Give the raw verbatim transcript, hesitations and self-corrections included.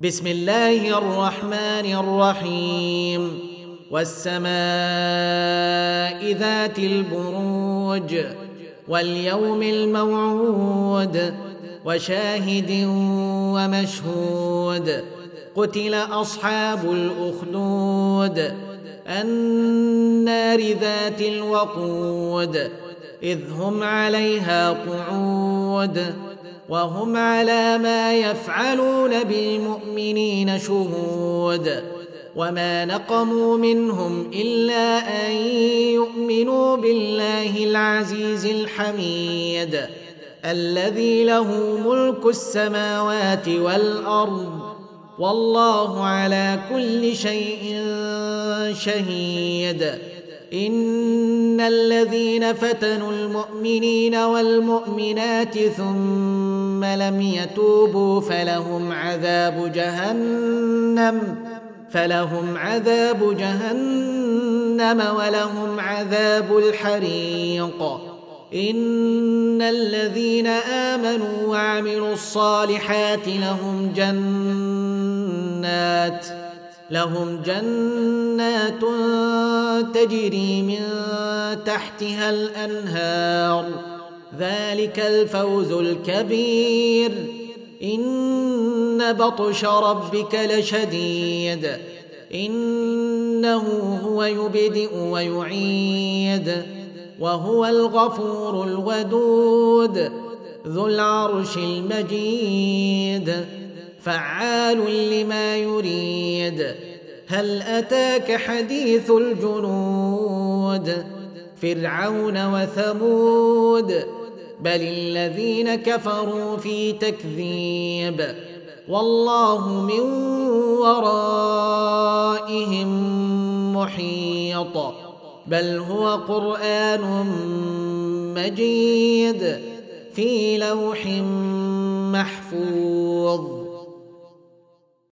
بسم الله الرحمن الرحيم والسماء ذات البروج واليوم الموعود وشاهد ومشهود قتل أصحاب الأخدود النار ذات الوقود إذ هم عليها قعود وهم على ما يفعلون بالمؤمنين شهود وما نقموا منهم إلا أن يؤمنوا بالله العزيز الحميد الذي له ملك السماوات والأرض والله على كل شيء شهيد. إن الذين فتنوا المؤمنين والمؤمنات ثم لم يتوبوا فلهم عذاب جهنم فلهم عذاب جهنم ولهم عذاب الحريق. إن الذين آمنوا وعملوا الصالحات لهم جنات لهم جنات تجري من تحتها الأنهار ذلك الفوز الكبير. إن بطش ربك لشديد إنه هو يبدئ ويعيد وهو الغفور الودود ذو العرش المجيد فعال لما يريد. هل أتاك حديث الجنود فرعون وثمود بل الذين كفروا في تكذيب والله من ورائهم محيط بل هو قرآن مجيد في لوح محفوظ.